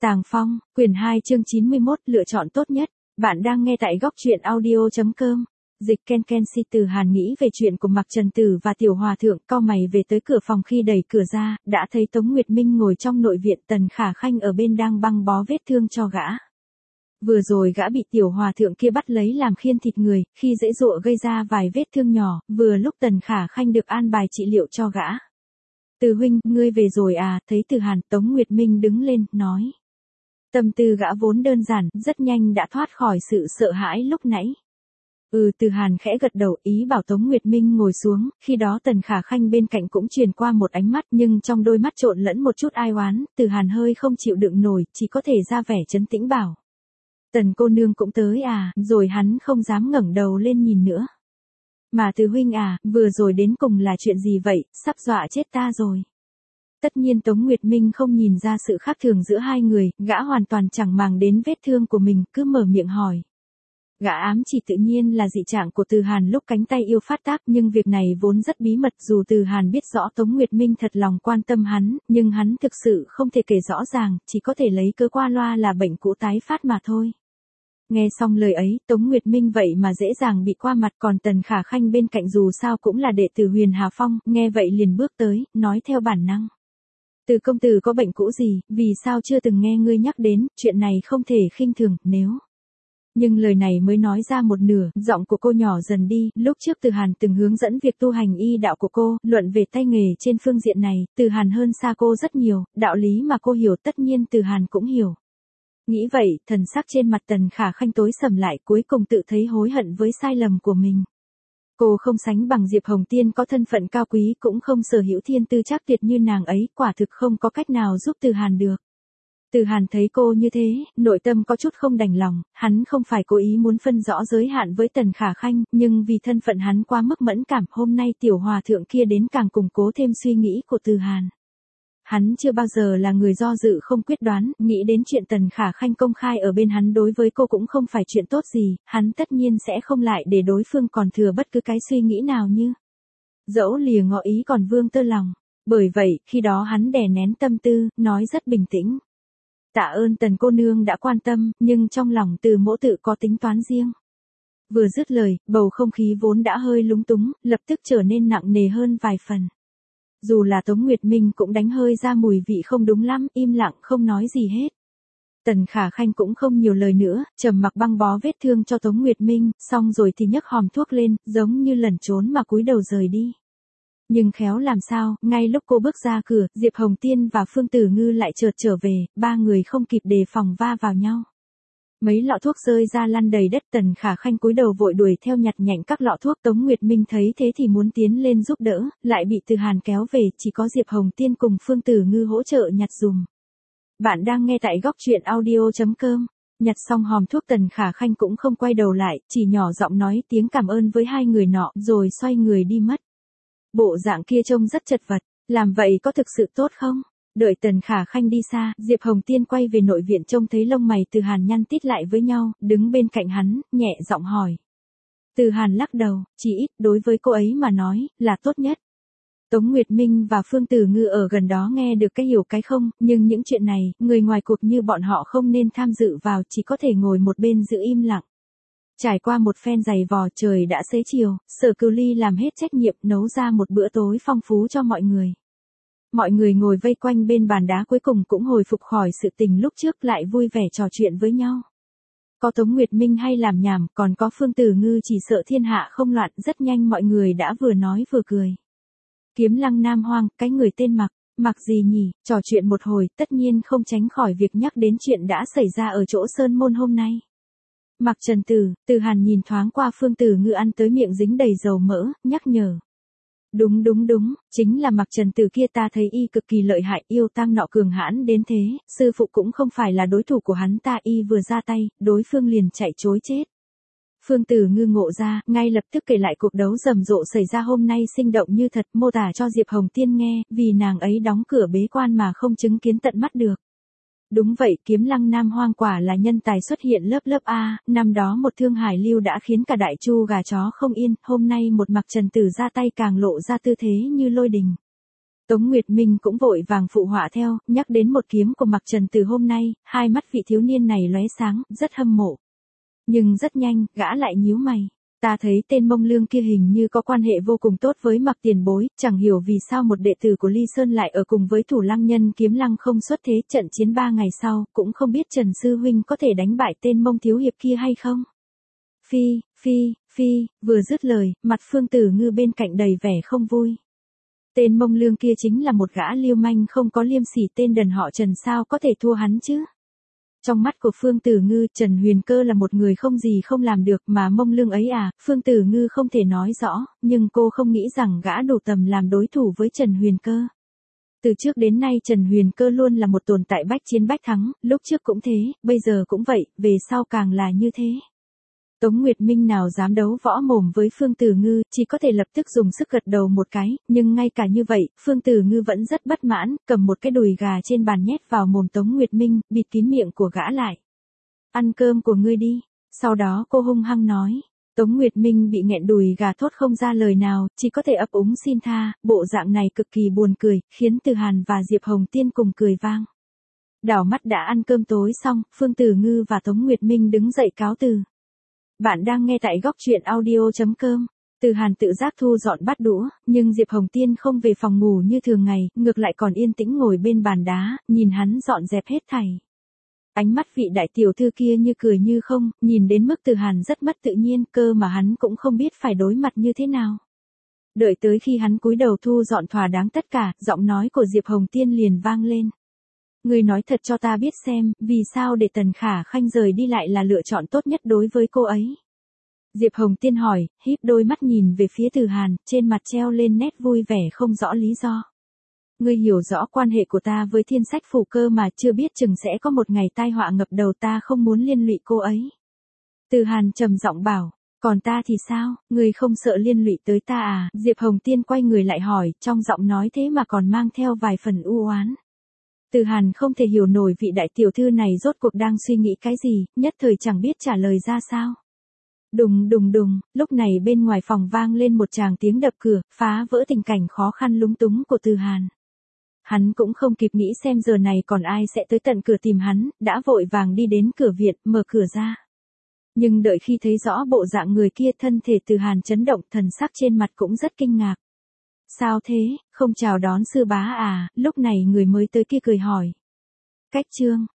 Tàng Phong, quyển 2 chương 91, lựa chọn tốt nhất. Bạn đang nghe tại góc truyện audio.com. Dịch Ken Ken Si. Từ Hàn nghĩ về chuyện của Mạc Trần Tử và Tiểu Hòa Thượng, cau mày về tới cửa phòng. Khi đẩy cửa ra, đã thấy Tống Nguyệt Minh ngồi trong nội viện. Tần Khả Khanh ở bên đang băng bó vết thương cho gã. Vừa rồi gã bị Tiểu Hòa Thượng kia bắt lấy làm khiên thịt người, khi dễ dụa gây ra vài vết thương nhỏ, vừa lúc Tần Khả Khanh được an bài trị liệu cho gã. Từ huynh, ngươi về rồi à? Thấy Từ Hàn, Tống Nguyệt Minh đứng lên, nói. Tâm tư gã vốn đơn giản, rất nhanh đã thoát khỏi sự sợ hãi lúc nãy. Từ Hàn khẽ gật đầu, ý bảo Tống Nguyệt Minh ngồi xuống. Khi đó Tần Khả Khanh bên cạnh cũng truyền qua một ánh mắt, nhưng trong đôi mắt trộn lẫn một chút ai oán. Từ Hàn hơi không chịu đựng nổi, chỉ có thể ra vẻ trấn tĩnh bảo. Tần cô nương cũng tới à? Rồi hắn không dám ngẩng đầu lên nhìn nữa. Mà Từ huynh à, vừa rồi đến cùng là chuyện gì vậy, sắp dọa chết ta rồi. Tất nhiên Tống Nguyệt Minh không nhìn ra sự khác thường giữa hai người, gã hoàn toàn chẳng màng đến vết thương của mình, cứ mở miệng hỏi. Gã ám chỉ tự nhiên là dị trạng của Từ Hàn lúc cánh tay yêu phát tác, nhưng việc này vốn rất bí mật. Dù Từ Hàn biết rõ Tống Nguyệt Minh thật lòng quan tâm hắn, nhưng hắn thực sự không thể kể rõ ràng, chỉ có thể lấy cớ qua loa là bệnh cũ tái phát mà thôi. Nghe xong lời ấy, Tống Nguyệt Minh vậy mà dễ dàng bị qua mặt, còn Tần Khả Khanh bên cạnh dù sao cũng là đệ tử Huyền Hà Phong, nghe vậy liền bước tới, nói theo bản năng. Từ công tử có bệnh cũ gì, vì sao chưa từng nghe ngươi nhắc đến, chuyện này không thể khinh thường, nếu... Nhưng lời này mới nói ra một nửa, giọng của cô nhỏ dần đi. Lúc trước Từ Hàn từng hướng dẫn việc tu hành y đạo của cô, luận về tay nghề trên phương diện này, Từ Hàn hơn xa cô rất nhiều, đạo lý mà cô hiểu tất nhiên Từ Hàn cũng hiểu. Nghĩ vậy, thần sắc trên mặt Tần Khả Khanh tối sầm lại, cuối cùng tự thấy hối hận với sai lầm của mình. Cô không sánh bằng Diệp Hồng Tiên, có thân phận cao quý, cũng không sở hữu thiên tư chắc tuyệt như nàng ấy, quả thực không có cách nào giúp Từ Hàn được. Từ Hàn thấy cô như thế, nội tâm có chút không đành lòng, hắn không phải cố ý muốn phân rõ giới hạn với Tần Khả Khanh, nhưng vì thân phận hắn quá mức mẫn cảm, hôm nay Tiểu Hòa Thượng kia đến càng củng cố thêm suy nghĩ của Từ Hàn. Hắn chưa bao giờ là người do dự không quyết đoán, nghĩ đến chuyện Tần Khả Khanh công khai ở bên hắn đối với cô cũng không phải chuyện tốt gì, hắn tất nhiên sẽ không lại để đối phương còn thừa bất cứ cái suy nghĩ nào như dẫu lìa ngỏ ý còn vương tơ lòng. Bởi vậy, khi đó hắn đè nén tâm tư, nói rất bình tĩnh. Tạ ơn Tần cô nương đã quan tâm, nhưng trong lòng Từ mỗ tự có tính toán riêng. Vừa dứt lời, bầu không khí vốn đã hơi lúng túng, lập tức trở nên nặng nề hơn vài phần. Dù là Tống Nguyệt Minh cũng đánh hơi ra mùi vị không đúng lắm, im lặng không nói gì hết. Tần Khả Khanh cũng không nhiều lời nữa, trầm mặc băng bó vết thương cho Tống Nguyệt Minh, xong rồi thì nhấc hòm thuốc lên, giống như lẩn trốn mà cúi đầu rời đi. Nhưng khéo làm sao, ngay lúc cô bước ra cửa, Diệp Hồng Tiên và Phương Tử Ngư lại chợt trở về, ba người không kịp đề phòng va vào nhau. Mấy lọ thuốc rơi ra lăn đầy đất. Tần Khả Khanh cúi đầu vội đuổi theo nhặt nhạnh các lọ thuốc. Tống Nguyệt Minh thấy thế thì muốn tiến lên giúp đỡ, lại bị Từ Hàn kéo về, chỉ có Diệp Hồng Tiên cùng Phương Tử Ngư hỗ trợ nhặt dùm. Bạn đang nghe tại góc truyện audio.com. Nhặt xong hòm thuốc Tần Khả Khanh cũng không quay đầu lại, chỉ nhỏ giọng nói tiếng cảm ơn với hai người nọ, rồi xoay người đi mất. Bộ dạng kia trông rất chật vật, làm vậy có thực sự tốt không? Đợi Tần Khả Khanh đi xa, Diệp Hồng Tiên quay về nội viện trông thấy lông mày Từ Hàn nhăn tít lại với nhau, đứng bên cạnh hắn, nhẹ giọng hỏi. Từ Hàn lắc đầu, chỉ ít đối với cô ấy mà nói, là tốt nhất. Tống Nguyệt Minh và Phương Tử Ngư ở gần đó nghe được cái hiểu cái không, nhưng những chuyện này, người ngoài cuộc như bọn họ không nên tham dự vào, chỉ có thể ngồi một bên giữ im lặng. Trải qua một phen giày vò, trời đã xế chiều, Sở Cửu Ly làm hết trách nhiệm nấu ra một bữa tối phong phú cho mọi người. Mọi người ngồi vây quanh bên bàn đá cuối cùng cũng hồi phục khỏi sự tình lúc trước, lại vui vẻ trò chuyện với nhau. Có Tống Nguyệt Minh hay làm nhảm, còn có Phương Tử Ngư chỉ sợ thiên hạ không loạn, rất nhanh mọi người đã vừa nói vừa cười. Kiếm Lăng Nam Hoang, cái người tên Mặc gì nhỉ? Trò chuyện một hồi, tất nhiên không tránh khỏi việc nhắc đến chuyện đã xảy ra ở chỗ Sơn Môn hôm nay. Mạc Trần Tử. Từ Hàn nhìn thoáng qua Phương Tử Ngư ăn tới miệng dính đầy dầu mỡ, nhắc nhở. Đúng, chính là Mạc Trần Tử kia, ta thấy y cực kỳ lợi hại, yêu tăng nọ cường hãn đến thế, sư phụ cũng không phải là đối thủ của hắn ta, y vừa ra tay, đối phương liền chạy trối chết. Phương Tử Ngư ngộ ra, ngay lập tức kể lại cuộc đấu rầm rộ xảy ra hôm nay sinh động như thật, mô tả cho Diệp Hồng Tiên nghe, vì nàng ấy đóng cửa bế quan mà không chứng kiến tận mắt được. Đúng vậy, Kiếm Lăng Nam Hoang quả là nhân tài xuất hiện lớp A, năm đó một thương hải lưu đã khiến cả đại chu gà chó không yên, hôm nay một Mạc Trần Tử ra tay càng lộ ra tư thế như lôi đình. Tống Nguyệt Minh cũng vội vàng phụ họa theo, nhắc đến một kiếm của Mạc Trần từ hôm nay, hai mắt vị thiếu niên này lóe sáng, rất hâm mộ. Nhưng rất nhanh, gã lại nhíu mày. Ta thấy tên Mông Lương kia hình như có quan hệ vô cùng tốt với Mạc tiền bối, chẳng hiểu vì sao một đệ tử của Ly Sơn lại ở cùng với Thủ Lăng Nhân Kiếm Lăng không xuất thế, trận chiến 3 ngày sau, cũng không biết Trần Sư Huynh có thể đánh bại tên Mông Thiếu Hiệp kia hay không. Phi, vừa dứt lời, mặt Phương Tử Ngư bên cạnh đầy vẻ không vui. Tên Mông Lương kia chính là một gã lưu manh không có liêm sỉ, tên đần họ Trần sao có thể thua hắn chứ. Trong mắt của Phương Tử Ngư, Trần Huyền Cơ là một người không gì không làm được, mà Mông Lương ấy à, Phương Tử Ngư không thể nói rõ, nhưng cô không nghĩ rằng gã đủ tầm làm đối thủ với Trần Huyền Cơ. Từ trước đến nay Trần Huyền Cơ luôn là một tồn tại bách chiến bách thắng, lúc trước cũng thế, bây giờ cũng vậy, về sau càng là như thế. Tống Nguyệt Minh nào dám đấu võ mồm với Phương Tử Ngư, chỉ có thể lập tức dùng sức gật đầu một cái, nhưng ngay cả như vậy, Phương Tử Ngư vẫn rất bất mãn, cầm một cái đùi gà trên bàn nhét vào mồm Tống Nguyệt Minh, bịt kín miệng của gã lại. Ăn cơm của ngươi đi. Sau đó cô hung hăng nói. Tống Nguyệt Minh bị nghẹn đùi gà thốt không ra lời nào, chỉ có thể ấp úng xin tha, bộ dạng này cực kỳ buồn cười, khiến Từ Hàn và Diệp Hồng Tiên cùng cười vang. Đảo mắt đã ăn cơm tối xong, Phương Tử Ngư và Tống Nguyệt Minh đứng dậy cáo từ. Bạn đang nghe tại góc truyện audio.com. Từ Hàn tự giác thu dọn bát đũa, nhưng Diệp Hồng Tiên không về phòng ngủ như thường ngày, ngược lại còn yên tĩnh ngồi bên bàn đá, nhìn hắn dọn dẹp hết thảy. Ánh mắt vị đại tiểu thư kia như cười như không, nhìn đến mức Từ Hàn rất mất tự nhiên, cơ mà hắn cũng không biết phải đối mặt như thế nào. Đợi tới khi hắn cúi đầu thu dọn thỏa đáng tất cả, giọng nói của Diệp Hồng Tiên liền vang lên. Ngươi nói thật cho ta biết xem, vì sao để Tần Khả Khanh rời đi lại là lựa chọn tốt nhất đối với cô ấy. Diệp Hồng Tiên hỏi, híp đôi mắt nhìn về phía Từ Hàn, trên mặt treo lên nét vui vẻ không rõ lý do. Ngươi hiểu rõ quan hệ của ta với Thiên Sách Phủ cơ mà, chưa biết chừng sẽ có một ngày tai họa ngập đầu, ta không muốn liên lụy cô ấy. Từ Hàn trầm giọng bảo, còn ta thì sao, ngươi không sợ liên lụy tới ta à? Diệp Hồng Tiên quay người lại hỏi, trong giọng nói thế mà còn mang theo vài phần u oán. Từ Hàn không thể hiểu nổi vị đại tiểu thư này rốt cuộc đang suy nghĩ cái gì, nhất thời chẳng biết trả lời ra sao. Đùng, lúc này bên ngoài phòng vang lên một tràng tiếng đập cửa, phá vỡ tình cảnh khó khăn lúng túng của Từ Hàn. Hắn cũng không kịp nghĩ xem giờ này còn ai sẽ tới tận cửa tìm hắn, đã vội vàng đi đến cửa viện, mở cửa ra. Nhưng đợi khi thấy rõ bộ dạng người kia, thân thể Từ Hàn chấn động, thần sắc trên mặt cũng rất kinh ngạc. Sao thế, không chào đón sư bá à? Lúc này người mới tới kia cười hỏi. Cách chương.